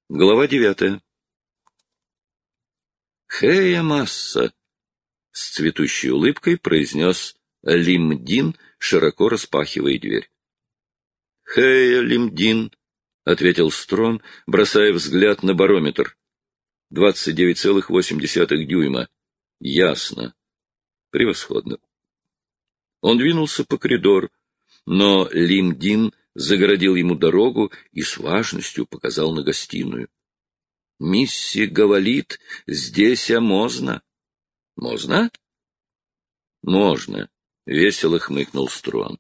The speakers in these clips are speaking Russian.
Глава 9. «Хэя масса!» — с цветущей улыбкой произнес Лимдин, широко распахивая дверь. «Хэя, Лимдин!» — ответил Строн, бросая взгляд на барометр. 29,8 дюйма. Ясно. Превосходно. Он двинулся по коридору, но Лимдин загородил ему дорогу и с важностью показал на гостиную. «Мисси говорит, здесь можно». «Можно?» «Можно», — весело хмыкнул Строн.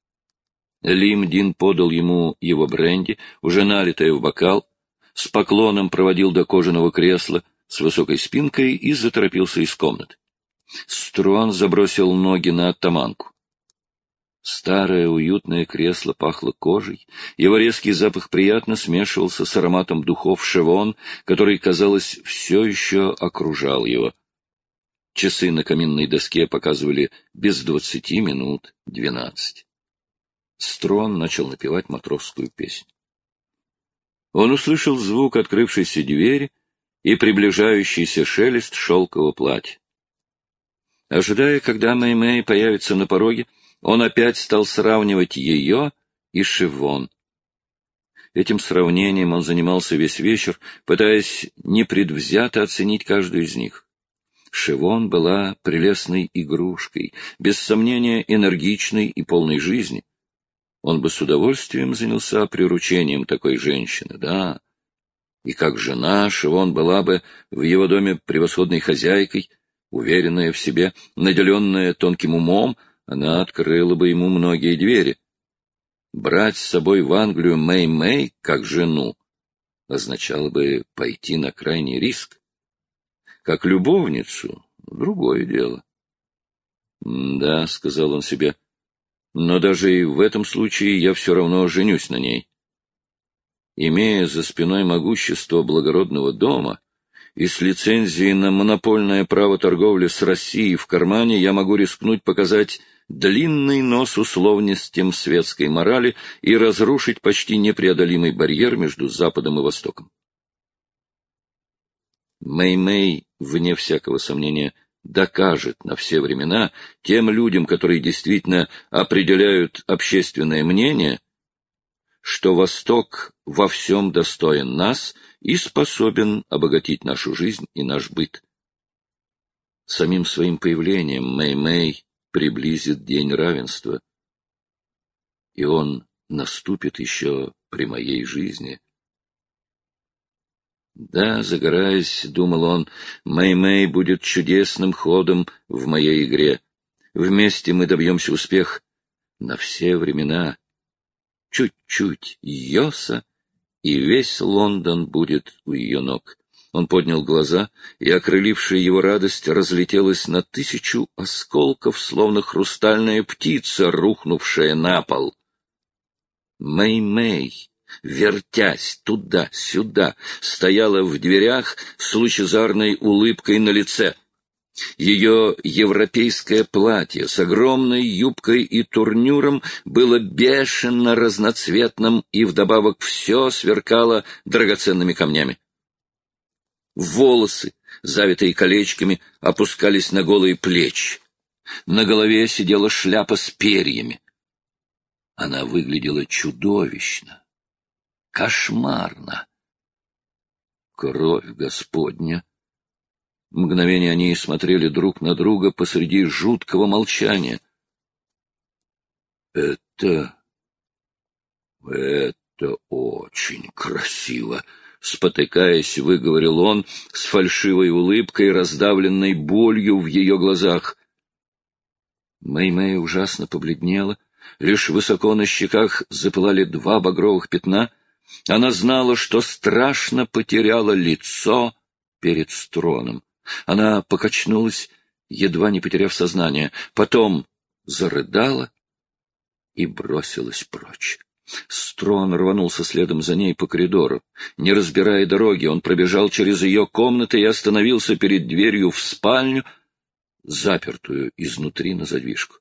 Лимдин подал ему его бренди, уже налитое в бокал, с поклоном проводил до кожаного кресла с высокой спинкой и заторопился из комнаты. Строн забросил ноги на оттаманку. Старое уютное кресло пахло кожей, его резкий запах приятно смешивался с ароматом духов Шевон, который, казалось, все еще окружал его. Часы на каминной доске показывали без 20 минут 12. Строн начал напевать матросскую песню. Он услышал звук открывшейся двери и приближающийся шелест шелкового платья. Ожидая, когда Мэй-Мэй появится на пороге, он опять стал сравнивать ее и Шевон. Этим сравнением он занимался весь вечер, пытаясь непредвзято оценить каждую из них. Шевон была прелестной игрушкой, без сомнения энергичной и полной жизни. Он бы с удовольствием занялся приручением такой женщины, да. И как жена Шевон была бы в его доме превосходной хозяйкой, уверенная в себе, наделенная тонким умом, она открыла бы ему многие двери. Брать с собой в Англию Мэй-Мэй как жену означало бы пойти на крайний риск. Как любовницу — другое дело. «Да», — сказал он себе, — «но даже и в этом случае я все равно женюсь на ней. Имея за спиной могущество благородного дома и с лицензией на монопольное право торговли с Россией в кармане, я могу рискнуть показать длинный нос условностям светской морали и разрушить почти непреодолимый барьер между Западом и Востоком». Мэй-Мэй, вне всякого сомнения, докажет на все времена тем людям, которые действительно определяют общественное мнение, что Восток во всем достоин нас и способен обогатить нашу жизнь и наш быт. Самим своим появлением Мэй-Мэй приблизит день равенства, и он наступит еще при моей жизни. Да, загораясь, думал он, Мэй-Мэй будет чудесным ходом в моей игре. Вместе мы добьемся успеха на все времена. Чуть-чуть Йоса, и весь Лондон будет у ее ног. Он поднял глаза, и окрылившая его радость разлетелась на 1000 осколков, словно хрустальная птица, рухнувшая на пол. Мэй-Мэй, вертясь туда-сюда, стояла в дверях с лучезарной улыбкой на лице. Ее европейское платье с огромной юбкой и турнюром было бешено разноцветным, и вдобавок все сверкало драгоценными камнями. Волосы, завитые колечками, опускались на голые плечи. На голове сидела шляпа с перьями. Она выглядела чудовищно, кошмарно. Кровь Господня! Мгновение они смотрели друг на друга посреди жуткого молчания. Это очень красиво, спотыкаясь, выговорил он с фальшивой улыбкой, раздавленной болью в ее глазах. Мэй-Мэй ужасно побледнела, лишь высоко на щеках запылали 2 багровых пятна. Она знала, что страшно потеряла лицо перед Строном. Она покачнулась, едва не потеряв сознание, потом зарыдала и бросилась прочь. Строн рванулся следом за ней по коридору. Не разбирая дороги, он пробежал через ее комнаты и остановился перед дверью в спальню, запертую изнутри на задвижку.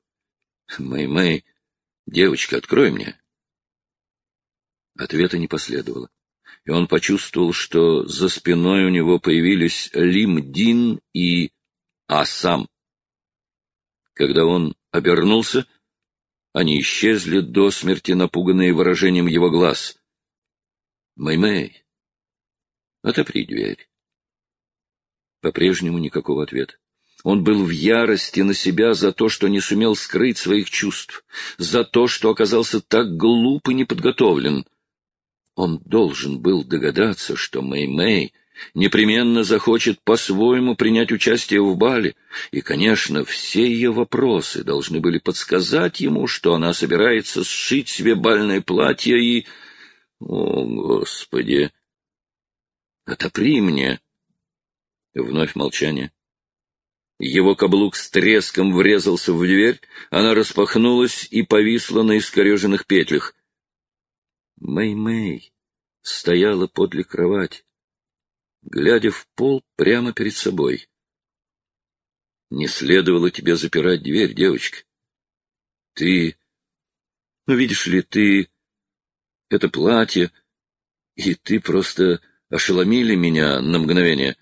«Мэй-Мэй, девочка, открой мне!» Ответа не последовало, и и он почувствовал, что за спиной у него появились Лим Дин и Асам. Когда он обернулся, они исчезли до смерти, напуганные выражением его глаз. «Мэй-Мэй, отопри дверь». По-прежнему никакого ответа. Он был в ярости на себя за то, что не сумел скрыть своих чувств, за то, что оказался так глуп и неподготовлен. Он должен был догадаться, что Мэй-Мэй непременно захочет по-своему принять участие в бале, и, конечно, все ее вопросы должны были подсказать ему, что она собирается сшить себе бальное платье и... О, Господи! Отопри мне! Вновь молчание. Его каблук с треском врезался в дверь, она распахнулась и повисла на искореженных петлях. Мэй-Мэй стояла подле кровати, глядя в пол прямо перед собой. «Не следовало тебе запирать дверь, девочка. Ты... видишь ли, ты... это платье, и ты просто ошеломили меня на мгновение».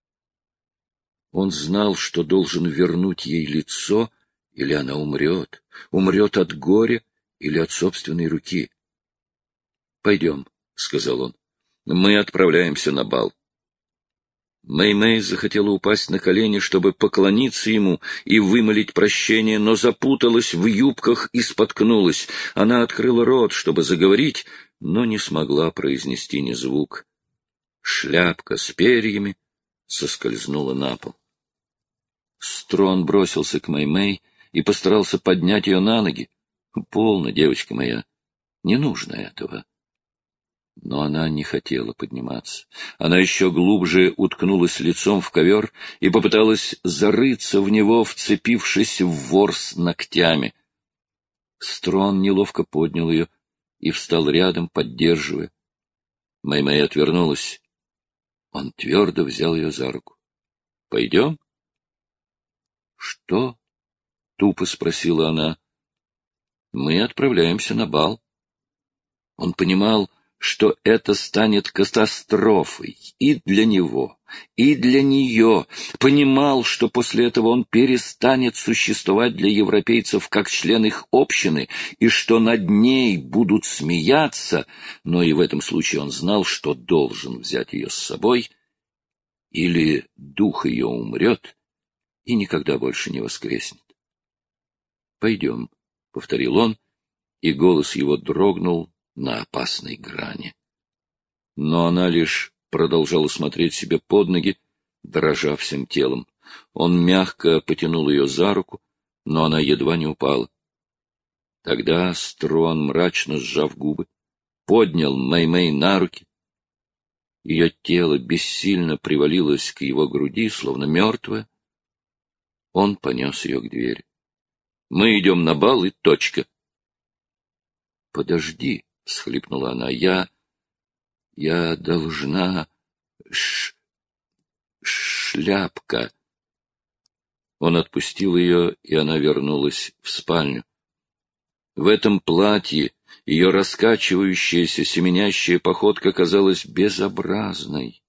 Он знал, что должен вернуть ей лицо, или она умрет. Умрет от горя или от собственной руки. «Пойдем», — сказал он. «Мы отправляемся на бал». Мэй-Мэй захотела упасть на колени, чтобы поклониться ему и вымолить прощение, но запуталась в юбках и споткнулась. Она открыла рот, чтобы заговорить, но не смогла произнести ни звук. Шляпка с перьями соскользнула на пол. Строн бросился к Мэй-Мэй и постарался поднять ее на ноги. «Полно, девочка моя, не нужно этого». Но она не хотела подниматься. Она еще глубже уткнулась лицом в ковер и попыталась зарыться в него, вцепившись в ворс ногтями. Строн неловко поднял ее и встал рядом, поддерживая. Мэй-Мэй отвернулась. Он твердо взял ее за руку. — Пойдем? — Что? — тупо спросила она. — Мы отправляемся на бал. Он понимал, что это станет катастрофой и для него, и для нее. Понимал, что после этого он перестанет существовать для европейцев как член их общины, и что над ней будут смеяться, но и в этом случае он знал, что должен взять ее с собой, или дух ее умрет и никогда больше не воскреснет. «Пойдем», — повторил он, и голос его дрогнул на опасной грани. Но она лишь продолжала смотреть себе под ноги, дрожа всем телом. Он мягко потянул ее за руку, но она едва не упала. Тогда Строн, мрачно сжав губы, поднял Мэй-Мэй на руки. Ее тело бессильно привалилось к его груди, словно мертвое. Он понес ее к двери. «Мы идем на бал, и точка». «Подожди», — всхлипнула она, — я должна... шляпка». Он отпустил ее, и она вернулась в спальню. В этом платье ее раскачивающаяся, семенящая походка казалась безобразной.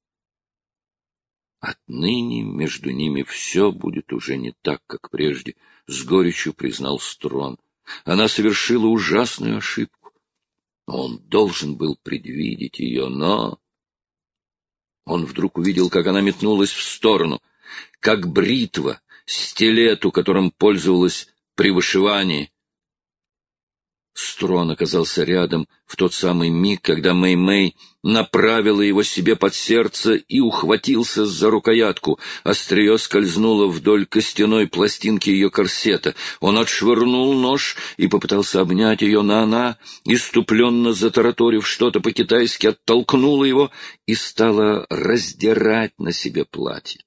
Отныне между ними все будет уже не так, как прежде, — с горечью признал Строн. Она совершила ужасную ошибку. Он должен был предвидеть ее, но... Он вдруг увидел, как она метнулась в сторону, как бритва, стилету, которым пользовалась при вышивании. Строн оказался рядом в тот самый миг, когда Мэй-Мэй направила его себе под сердце и ухватился за рукоятку. Острие скользнуло вдоль костяной пластинки ее корсета. Он отшвырнул нож и попытался обнять ее, но она, иступленно затараторив что-то по-китайски, оттолкнула его и стала раздирать на себе платье.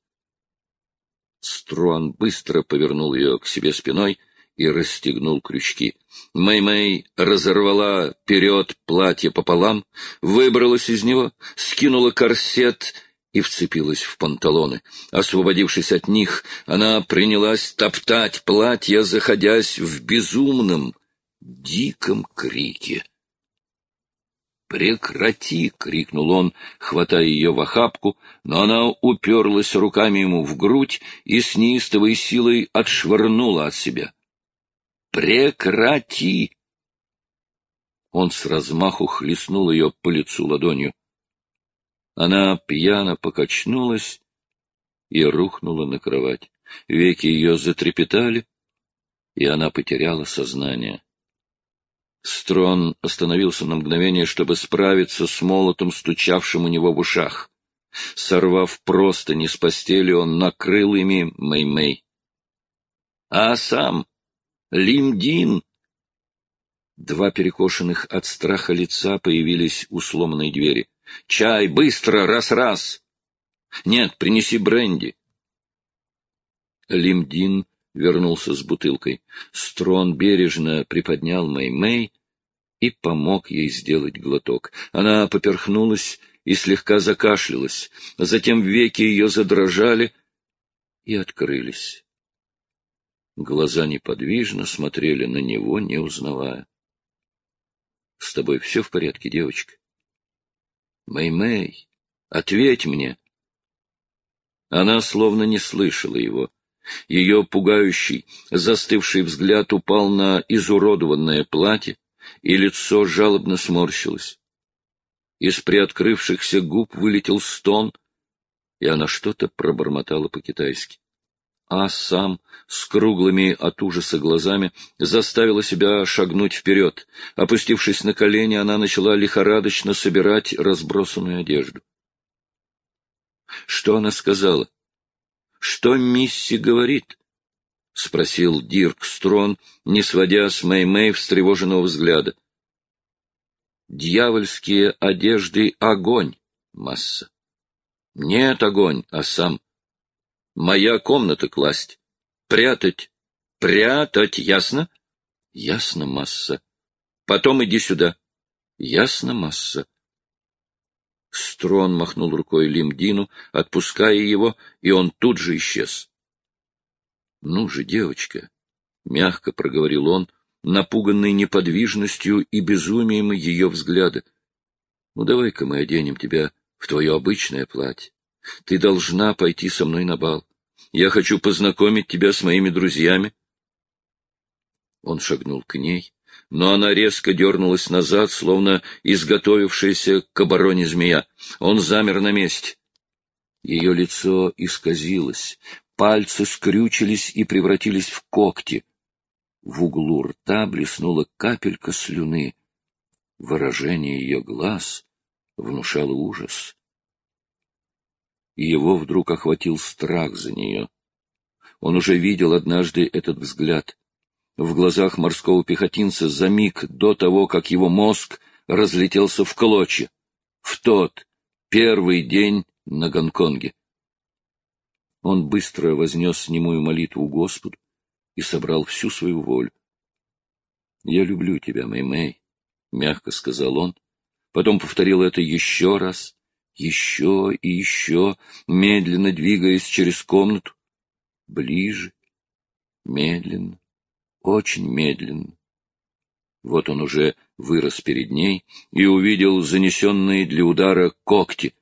Строн быстро повернул ее к себе спиной и расстегнул крючки. Мэй-Мэй разорвала вперед платье пополам, выбралась из него, скинула корсет и вцепилась в панталоны. Освободившись от них, она принялась топтать платье, заходясь в безумном, диком крике. «Прекрати!» — крикнул он, хватая ее в охапку, но она уперлась руками ему в грудь и с неистовой силой отшвырнула от себя. «Прекрати!» Он с размаху хлестнул ее по лицу ладонью. Она пьяно покачнулась и рухнула на кровать. Веки ее затрепетали, и она потеряла сознание. Строн остановился на мгновение, чтобы справиться с молотом, стучавшим у него в ушах. Сорвав простыни с постели, он накрыл ими Мэй-Мэй. А сам Лим-Дин! Два перекошенных от страха лица появились у сломанной двери. «Чай! Быстро! Раз-раз!» «Нет, принеси бренди!» Лим-Дин вернулся с бутылкой. Строн бережно приподнял Мэй-Мэй и помог ей сделать глоток. Она поперхнулась и слегка закашлялась. Затем веки ее задрожали и открылись. Глаза неподвижно смотрели на него, не узнавая. — С тобой все в порядке, девочка? — Мэй-Мэй, ответь мне! Она словно не слышала его. Ее пугающий, застывший взгляд упал на изуродованное платье, и лицо жалобно сморщилось. Из приоткрывшихся губ вылетел стон, и она что-то пробормотала по-китайски. А сам, с круглыми от ужаса глазами, заставила себя шагнуть вперед. Опустившись на колени, она начала лихорадочно собирать разбросанную одежду. Что она сказала? Что Мисси говорит? — спросил Дирк Строн, не сводя с Мэй-Мэй встревоженного взгляда. — Дьявольские одежды — огонь, Масса. — Нет, огонь, а сам. Моя комната класть. Прятать. Прятать, ясно? — Ясно, Масса. — Потом иди сюда. — Ясно, Масса. Строн махнул рукой Лим-Дину, отпуская его, и он тут же исчез. — Ну же, девочка, — мягко проговорил он, напуганный неподвижностью и безумием ее взгляда. — Ну, давай-ка мы оденем тебя в твое обычное платье. Ты должна пойти со мной на бал. Я хочу познакомить тебя с моими друзьями. Он шагнул к ней, но она резко дернулась назад, словно изготовившаяся к обороне змея. Он замер на месте. Ее лицо исказилось, пальцы скрючились и превратились в когти. В углу рта блеснула капелька слюны. Выражение ее глаз внушало ужас. И его вдруг охватил страх за нее. Он уже видел однажды этот взгляд. В глазах морского пехотинца за миг до того, как его мозг разлетелся в клочья. В тот первый день на Гонконге. Он быстро вознес немую молитву Господу и собрал всю свою волю. — Я люблю тебя, Мэй-Мэй, — мягко сказал он. Потом повторил это еще раз, еще и еще, медленно двигаясь через комнату. Ближе, медленно, очень медленно. Вот он уже вырос перед ней и увидел занесенные для удара когти.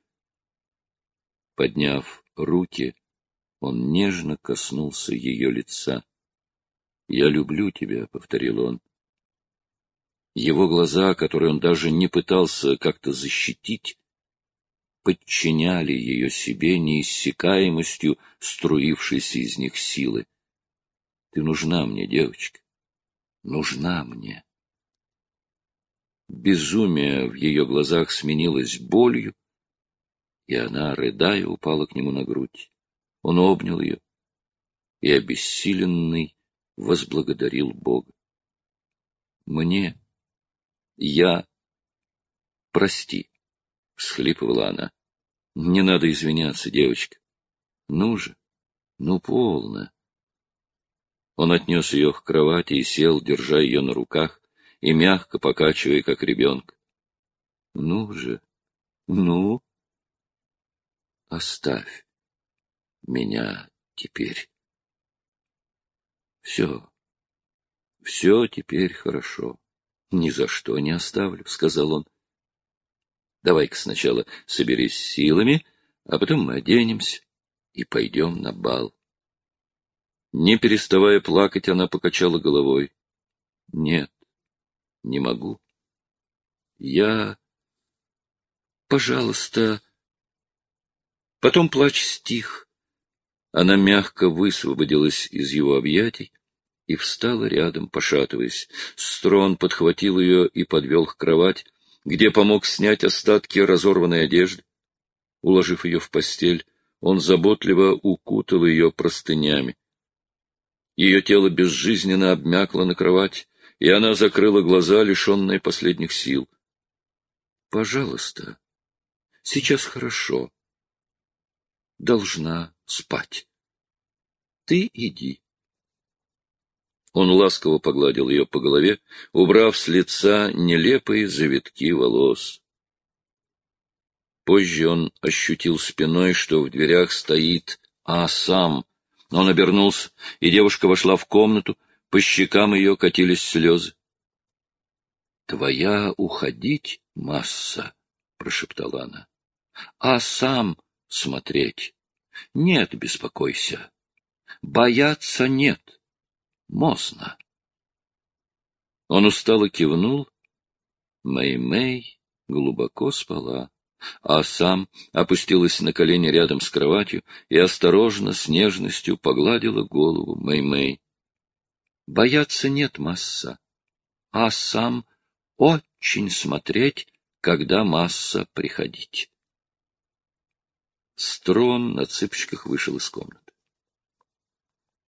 Подняв руки, он нежно коснулся ее лица. — Я люблю тебя, — повторил он. Его глаза, которые он даже не пытался как-то защитить, подчиняли ее себе неиссякаемостью струившейся из них силы. — Ты нужна мне, девочка, нужна мне. Безумие в ее глазах сменилось болью, и она, рыдая, упала к нему на грудь. Он обнял ее и, обессиленный, возблагодарил Бога. — Мне, я, прости, — всхлипывала она. — Не надо извиняться, девочка. Ну же, ну полно. Он отнес ее к кровати и сел, держа ее на руках и мягко покачивая, как ребенка. — Ну же, ну, оставь меня теперь. Все, все теперь хорошо. Ни за что не оставлю, — сказал он. Давай-ка сначала соберись с силами, а потом мы оденемся и пойдем на бал. Не переставая плакать, она покачала головой. Нет, не могу. Я... Пожалуйста... Потом плач стих. Она мягко высвободилась из его объятий и встала рядом, пошатываясь. Строн подхватил ее и подвел к кровати, где помог снять остатки разорванной одежды. Уложив ее в постель, он заботливо укутал ее простынями. Ее тело безжизненно обмякло на кровати, и она закрыла глаза, лишенные последних сил. — Пожалуйста, сейчас хорошо. Должна спать. Ты иди. Он ласково погладил ее по голове, убрав с лица нелепые завитки волос. Позже он ощутил спиной, что в дверях стоит сам. Он обернулся, и девушка вошла в комнату, по щекам ее катились слезы. — Твоя уходить, Масса, — прошептала она, — сам смотреть. Нет, беспокойся. Бояться нет. Можно. Он устало кивнул. Мэй-Мэй глубоко спала, сам опустилась на колени рядом с кроватью и осторожно, с нежностью погладила голову Мэй-Мэй. Бояться нет, Масса, сам очень смотреть, когда Масса приходить. Строн на цыпочках вышел из комнаты.